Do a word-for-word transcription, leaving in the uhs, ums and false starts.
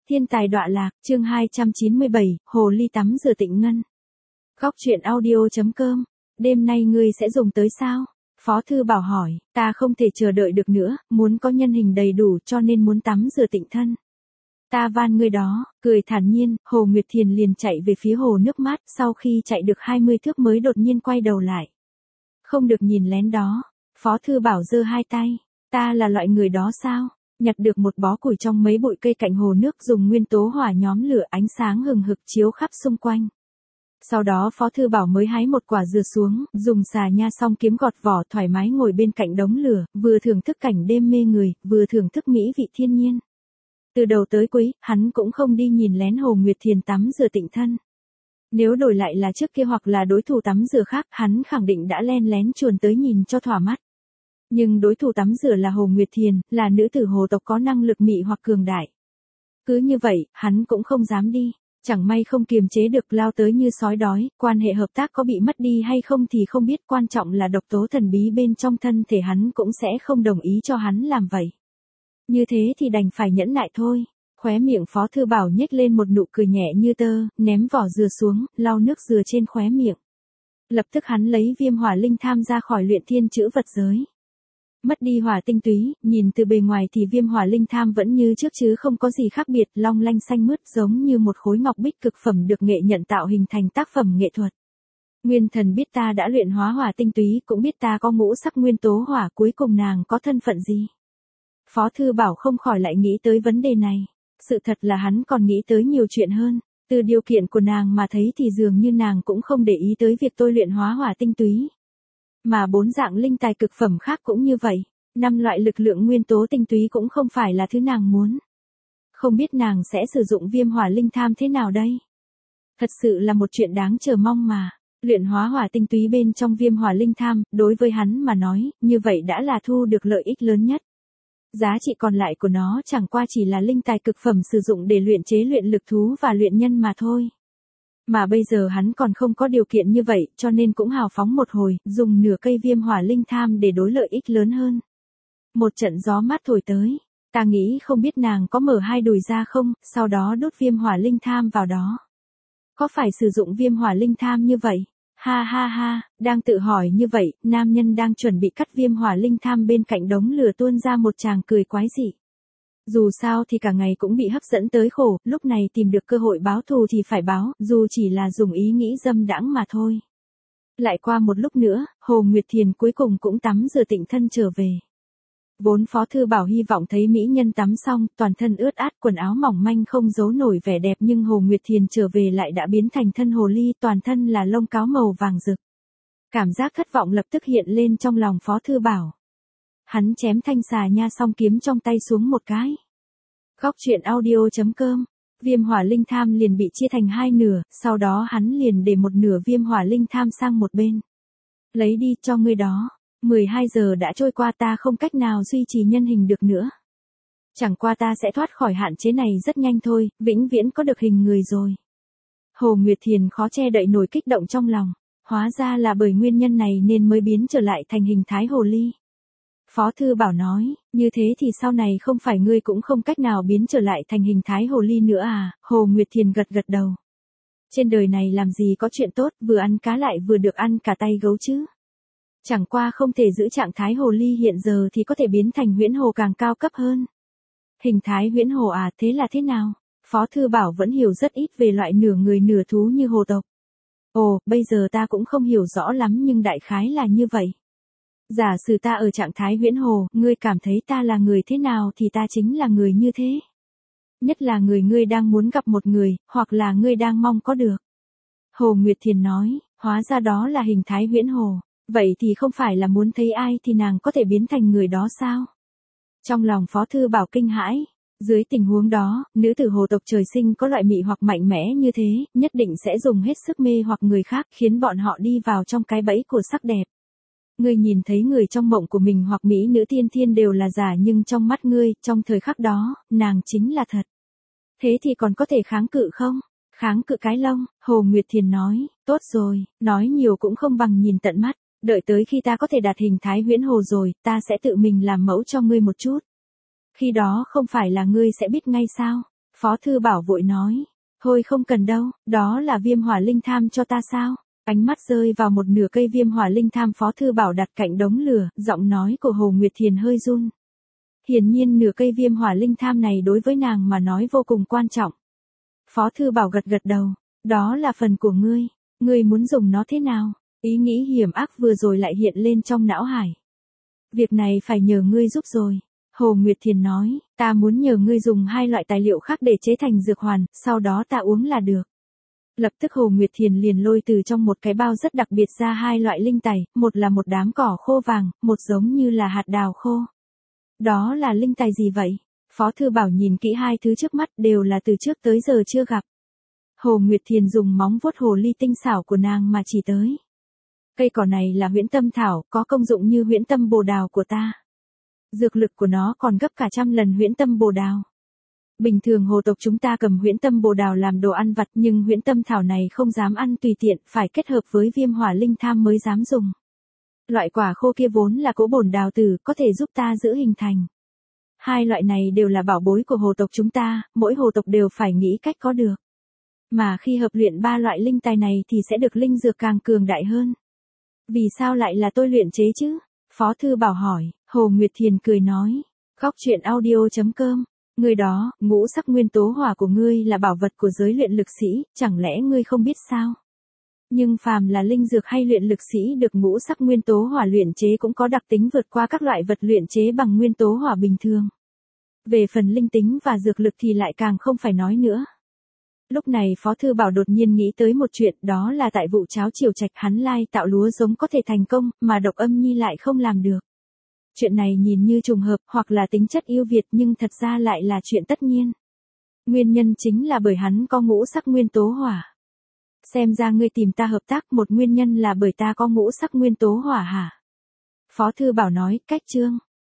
Thiên tài đọa lạc, chương hai trăm chín mươi bảy, hồ ly tắm rửa tịnh ngân. Góc truyện audio.com, đêm nay ngươi sẽ dùng tới sao? Phó Thư Bảo hỏi, ta không thể chờ đợi được nữa, muốn có nhân hình đầy đủ cho nên muốn tắm rửa tịnh thân. Ta van ngươi đó, cười thản nhiên, Hồ Nguyệt Thiền liền chạy về phía hồ nước mát, sau khi chạy được hai mươi thước mới đột nhiên quay đầu lại. Không được nhìn lén đó, Phó Thư Bảo giơ hai tay, ta là loại người đó sao? Nhặt được một bó củi trong mấy bụi cây cạnh hồ nước, dùng nguyên tố hỏa nhóm lửa, ánh sáng hừng hực chiếu khắp xung quanh. Sau đó Phó Thư Bảo mới hái một quả dừa xuống, dùng xà nha song kiếm gọt vỏ, thoải mái ngồi bên cạnh đống lửa, vừa thưởng thức cảnh đêm mê người, vừa thưởng thức mỹ vị thiên nhiên. Từ đầu tới cuối, hắn cũng không đi nhìn lén Hồ Nguyệt Thiền tắm rửa tịnh thân. Nếu đổi lại là trước kia hoặc là đối thủ tắm rửa khác, hắn khẳng định đã len lén chuồn tới nhìn cho thỏa mắt. Nhưng đối thủ tắm rửa là Hồ Nguyệt Thiền, là nữ tử hồ tộc có năng lực mị hoặc cường đại. Cứ như vậy, hắn cũng không dám đi. Chẳng may không kiềm chế được lao tới như sói đói, quan hệ hợp tác có bị mất đi hay không thì không biết, quan trọng là độc tố thần bí bên trong thân thể hắn cũng sẽ không đồng ý cho hắn làm vậy. Như thế thì đành phải nhẫn nại thôi. Khóe miệng Phó Thư Bảo nhếch lên một nụ cười nhẹ như tơ, ném vỏ dừa xuống, lau nước dừa trên khóe miệng. Lập tức hắn lấy viêm hỏa linh tham ra khỏi luyện thiên chữ vật giới. Mất đi hỏa tinh túy, nhìn từ bề ngoài thì viêm hỏa linh tham vẫn như trước chứ không có gì khác biệt, long lanh xanh mướt giống như một khối ngọc bích cực phẩm được nghệ nhận tạo hình thành tác phẩm nghệ thuật. Nguyên thần biết ta đã luyện hóa hỏa tinh túy, cũng biết ta có ngũ sắc nguyên tố hỏa, cuối cùng nàng có thân phận gì. Phó Thư Bảo không khỏi lại nghĩ tới vấn đề này. Sự thật là hắn còn nghĩ tới nhiều chuyện hơn. Từ điều kiện của nàng mà thấy thì dường như nàng cũng không để ý tới việc tôi luyện hóa hỏa tinh túy. Mà bốn dạng linh tài cực phẩm khác cũng như vậy, năm loại lực lượng nguyên tố tinh túy cũng không phải là thứ nàng muốn. Không biết nàng sẽ sử dụng viêm hỏa linh tham thế nào đây? Thật sự là một chuyện đáng chờ mong mà. Luyện hóa hỏa tinh túy bên trong viêm hỏa linh tham, đối với hắn mà nói, như vậy đã là thu được lợi ích lớn nhất. Giá trị còn lại của nó chẳng qua chỉ là linh tài cực phẩm sử dụng để luyện chế luyện lực thú và luyện nhân mà thôi. Mà bây giờ hắn còn không có điều kiện như vậy, cho nên cũng hào phóng một hồi, dùng nửa cây viêm hỏa linh tham để đối lợi ích lớn hơn. Một trận gió mát thổi tới, ta nghĩ không biết nàng có mở hai đùi ra không, sau đó đốt viêm hỏa linh tham vào đó. Có phải sử dụng viêm hỏa linh tham như vậy? Ha ha ha, đang tự hỏi như vậy, nam nhân đang chuẩn bị cắt viêm hỏa linh tham bên cạnh đống lửa tuôn ra một tràng cười quái dị. Dù sao thì cả ngày cũng bị hấp dẫn tới khổ, lúc này tìm được cơ hội báo thù thì phải báo, dù chỉ là dùng ý nghĩ dâm đãng mà thôi. Lại qua một lúc nữa, Hồ Nguyệt Thiền cuối cùng cũng tắm rửa tịnh thân trở về. Vốn Phó Thư Bảo hy vọng thấy mỹ nhân tắm xong, toàn thân ướt át, quần áo mỏng manh không giấu nổi vẻ đẹp, nhưng Hồ Nguyệt Thiền trở về lại đã biến thành thân hồ ly, toàn thân là lông cáo màu vàng rực. Cảm giác thất vọng lập tức hiện lên trong lòng Phó Thư Bảo. Hắn chém thanh xà nha song kiếm trong tay xuống một cái. Góc truyện audio.com, viêm hỏa linh tham liền bị chia thành hai nửa, sau đó hắn liền để một nửa viêm hỏa linh tham sang một bên. Lấy đi cho ngươi đó. mười hai giờ đã trôi qua, ta không cách nào duy trì nhân hình được nữa. Chẳng qua ta sẽ thoát khỏi hạn chế này rất nhanh thôi, vĩnh viễn có được hình người rồi. Hồ Nguyệt Thiền khó che đậy nổi kích động trong lòng. Hóa ra là bởi nguyên nhân này nên mới biến trở lại thành hình thái hồ ly. Phó Thư Bảo nói, như thế thì sau này không phải ngươi cũng không cách nào biến trở lại thành hình thái hồ ly nữa à? Hồ Nguyệt Thiền gật gật đầu. Trên đời này làm gì có chuyện tốt, vừa ăn cá lại vừa được ăn cả tay gấu chứ. Chẳng qua không thể giữ trạng thái hồ ly hiện giờ thì có thể biến thành huyễn hồ càng cao cấp hơn. Hình thái huyễn hồ à, thế là thế nào? Phó Thư Bảo vẫn hiểu rất ít về loại nửa người nửa thú như hồ tộc. Ồ, bây giờ ta cũng không hiểu rõ lắm nhưng đại khái là như vậy. Giả sử ta ở trạng thái huyễn hồ, ngươi cảm thấy ta là người thế nào thì ta chính là người như thế. Nhất là người ngươi đang muốn gặp một người, hoặc là ngươi đang mong có được. Hồ Nguyệt Thiền nói, hóa ra đó là hình thái huyễn hồ. Vậy thì không phải là muốn thấy ai thì nàng có thể biến thành người đó sao? Trong lòng Phó Thư Bảo kinh hãi. Dưới tình huống đó, nữ tử hồ tộc trời sinh có loại mị hoặc mạnh mẽ như thế, nhất định sẽ dùng hết sức mê hoặc người khác, khiến bọn họ đi vào trong cái bẫy của sắc đẹp. Ngươi nhìn thấy người trong mộng của mình hoặc mỹ nữ tiên thiên đều là giả, nhưng trong mắt ngươi, trong thời khắc đó, nàng chính là thật. Thế thì còn có thể kháng cự không? Kháng cự cái lông, Hồ Nguyệt Thiền nói, tốt rồi, nói nhiều cũng không bằng nhìn tận mắt. Đợi tới khi ta có thể đạt hình thái huyễn hồ rồi, ta sẽ tự mình làm mẫu cho ngươi một chút. Khi đó không phải là ngươi sẽ biết ngay sao? Phó Thư Bảo vội nói. Thôi không cần đâu, đó là viêm hỏa linh tham cho ta sao? Ánh mắt rơi vào một nửa cây viêm hỏa linh tham Phó Thư Bảo đặt cạnh đống lửa, giọng nói của Hồ Nguyệt Thiền hơi run. Hiển nhiên nửa cây viêm hỏa linh tham này đối với nàng mà nói vô cùng quan trọng. Phó Thư Bảo gật gật đầu, đó là phần của ngươi, ngươi muốn dùng nó thế nào? Ý nghĩ hiểm ác vừa rồi lại hiện lên trong não hải. Việc này phải nhờ ngươi giúp rồi. Hồ Nguyệt Thiền nói, ta muốn nhờ ngươi dùng hai loại tài liệu khác để chế thành dược hoàn, sau đó ta uống là được. Lập tức Hồ Nguyệt Thiền liền lôi từ trong một cái bao rất đặc biệt ra hai loại linh tài, một là một đám cỏ khô vàng, một giống như là hạt đào khô. Đó là linh tài gì vậy? Phó Thư Bảo nhìn kỹ hai thứ trước mắt đều là từ trước tới giờ chưa gặp. Hồ Nguyệt Thiền dùng móng vuốt hồ ly tinh xảo của nàng mà chỉ tới. Cây cỏ này là huyễn tâm thảo, có công dụng như huyễn tâm bồ đào của ta. Dược lực của nó còn gấp cả trăm lần huyễn tâm bồ đào. Bình thường hồ tộc chúng ta cầm huyễn tâm bồ đào làm đồ ăn vặt nhưng huyễn tâm thảo này không dám ăn tùy tiện, phải kết hợp với viêm hỏa linh tham mới dám dùng. Loại quả khô kia vốn là cỗ bổn đào tử, có thể giúp ta giữ hình thành. Hai loại này đều là bảo bối của hồ tộc chúng ta, mỗi hồ tộc đều phải nghĩ cách có được. Mà khi hợp luyện ba loại linh tài này thì sẽ được linh dược càng cường đại hơn. Vì sao lại là tôi luyện chế chứ? Phó Thư Bảo hỏi. Hồ Nguyệt Thiền cười nói. Góc truyện audio chấm com. Người đó, ngũ sắc nguyên tố hỏa của ngươi là bảo vật của giới luyện lực sĩ, chẳng lẽ ngươi không biết sao? Nhưng phàm là linh dược hay luyện lực sĩ được ngũ sắc nguyên tố hỏa luyện chế cũng có đặc tính vượt qua các loại vật luyện chế bằng nguyên tố hỏa bình thường. Về phần linh tính và dược lực thì lại càng không phải nói nữa. Lúc này Phó Thư Bảo đột nhiên nghĩ tới một chuyện, đó là tại vụ cháo triều trạch hắn lai tạo lúa giống có thể thành công, mà Độc Âm Nhi lại không làm được. Chuyện này nhìn như trùng hợp hoặc là tính chất ưu việt nhưng thật ra lại là chuyện tất nhiên. Nguyên nhân chính là bởi hắn có ngũ sắc nguyên tố hỏa. Xem ra ngươi tìm ta hợp tác một nguyên nhân là bởi ta có ngũ sắc nguyên tố hỏa hả? Phó Thư Bảo nói, cách chương.